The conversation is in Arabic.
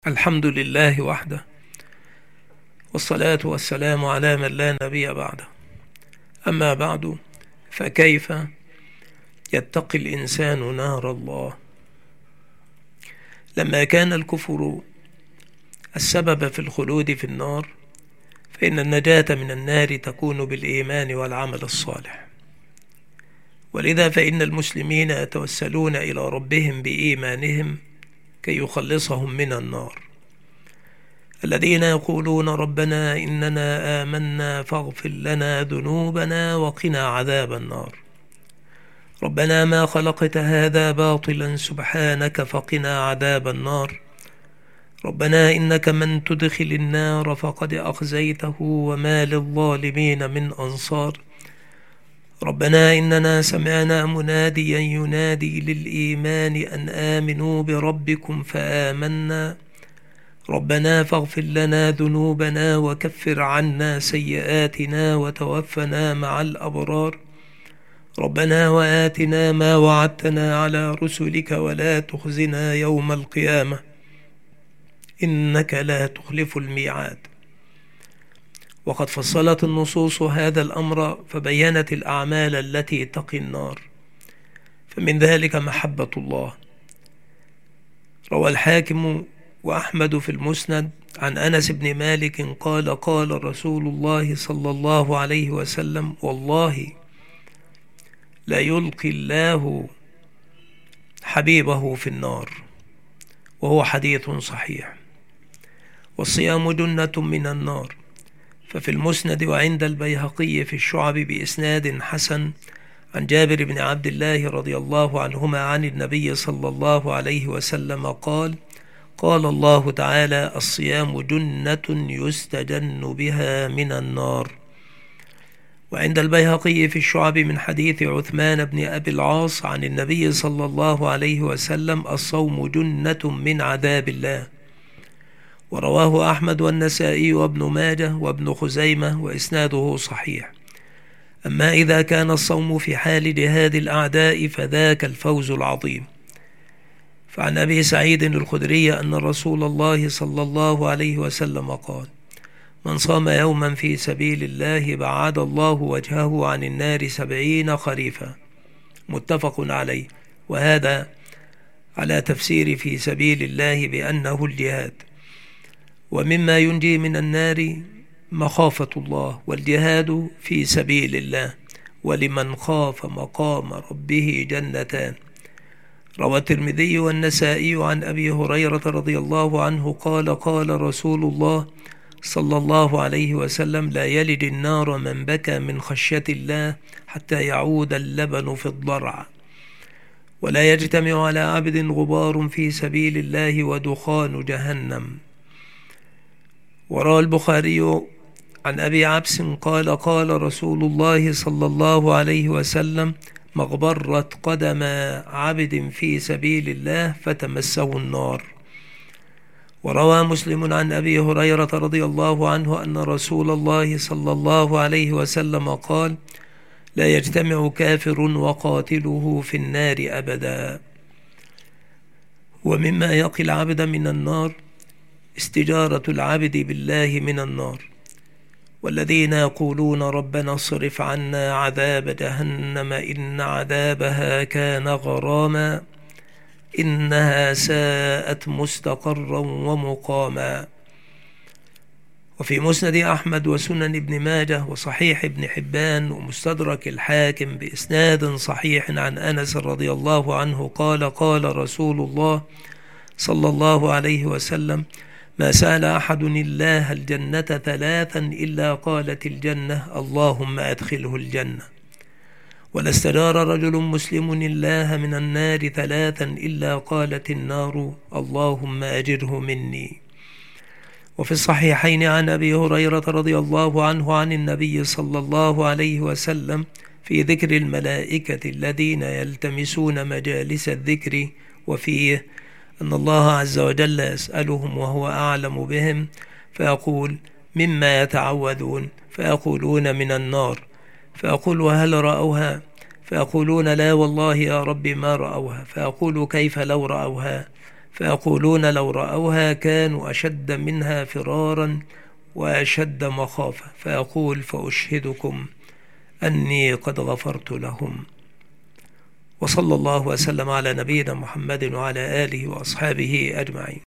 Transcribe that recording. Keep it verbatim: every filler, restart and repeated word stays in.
الحمد لله وحده، والصلاة والسلام على من لا نبي بعده. أما بعد، فكيف يتقي الإنسان نار الله؟ لما كان الكفر السبب في الخلود في النار، فإن النجاة من النار تكون بالإيمان والعمل الصالح. ولذا فإن المسلمين يتوسلون إلى ربهم بإيمانهم كي يخلصهم من النار. الذين يقولون ربنا إننا آمنا فاغفر لنا ذنوبنا وقنا عذاب النار. ربنا ما خلقت هذا باطلا سبحانك فقنا عذاب النار. ربنا إنك من تدخل النار فقد أخزيته وما للظالمين من أنصار. ربنا إننا سمعنا مناديا ينادي للإيمان أن آمنوا بربكم فآمنا. ربنا فاغفر لنا ذنوبنا وكفر عنا سيئاتنا وتوفنا مع الأبرار. ربنا وآتنا ما وعدتنا على رسلك ولا تخزنا يوم القيامة إنك لا تخلف الميعاد. وقد فصلت النصوص هذا الأمر فبينت الأعمال التي تقي النار، فمن ذلك محبة الله. روى الحاكم وأحمد في المسند عن أنس بن مالك قال قال رسول الله صلى الله عليه وسلم: والله لا يلقي الله حبيبه في النار، وهو حديث صحيح. والصيام جنة من النار. ففي المسند وعند البيهقي في الشعب بإسناد حسن عن جابر بن عبد الله رضي الله عنهما عن النبي صلى الله عليه وسلم قال: قال الله تعالى: الصيام جنة يستجن بها من النار. وعند البيهقي في الشعب من حديث عثمان بن أبي العاص عن النبي صلى الله عليه وسلم: الصوم جنة من عذاب الله. ورواه أحمد والنسائي وابن ماجه وابن خزيمة وإسناده صحيح. أما إذا كان الصوم في حال جهاد الأعداء فذاك الفوز العظيم. فعن أبي سعيد الخدري أن رسول الله صلى الله عليه وسلم قال: من صام يوما في سبيل الله بعد الله وجهه عن النار سبعين خريفا. متفق عليه. وهذا على تفسير في سبيل الله بأنه الجهاد. ومما ينجي من النار مخافة الله، والجهاد في سبيل الله. ولمن خاف مقام ربه جنتان. روى الترمذي والنسائي عن أبي هريرة رضي الله عنه قال قال رسول الله صلى الله عليه وسلم: لا يلج النار من بكى من خشية الله حتى يعود اللبن في الضرع. ولا يجتمع على عبد غبار في سبيل الله ودخان جهنم. وروى البخاري عن أبي عبس قال قال رسول الله صلى الله عليه وسلم: مغبرت قدم عبد في سبيل الله فتمسه النار. وروى مسلم عن أبي هريرة رضي الله عنه أن رسول الله صلى الله عليه وسلم قال: لا يجتمع كافر وقاتله في النار أبدا. ومما يقي العبد من النار استجارة العبد بالله من النار. والذين يقولون ربنا اصرف عنا عذاب جهنم إن عذابها كان غراما إنها ساءت مستقرا ومقاما. وفي مسند أحمد وسنن ابن ماجه وصحيح ابن حبان ومستدرك الحاكم بإسناد صحيح عن أنس رضي الله عنه قال قال رسول الله صلى الله عليه وسلم: ما سأل أحد الله الجنة ثلاثا إلا قالت الجنة اللهم أدخله الجنة. ولا استجار رجل مسلم الله من النار ثلاثا إلا قالت النار اللهم أجره مني. وفي الصحيحين عن أبي هريرة رضي الله عنه عن النبي صلى الله عليه وسلم في ذكر الملائكة الذين يلتمسون مجالس الذكر، وفيه أن الله عز وجل يسألهم وهو أعلم بهم فيقول: مما يتعوذون؟ فيقولون: من النار. فيقول: وهل رأوها؟ فيقولون: لا والله يا رب ما رأوها. فيقول: كيف لو رأوها؟ فيقولون لو رأوها كانوا أشد منها فرارا وأشد مخافة. فيقول فأشهدكم أني قد غفرت لهم. وصلى الله وسلم على نبينا محمد وعلى آله وأصحابه أجمعين.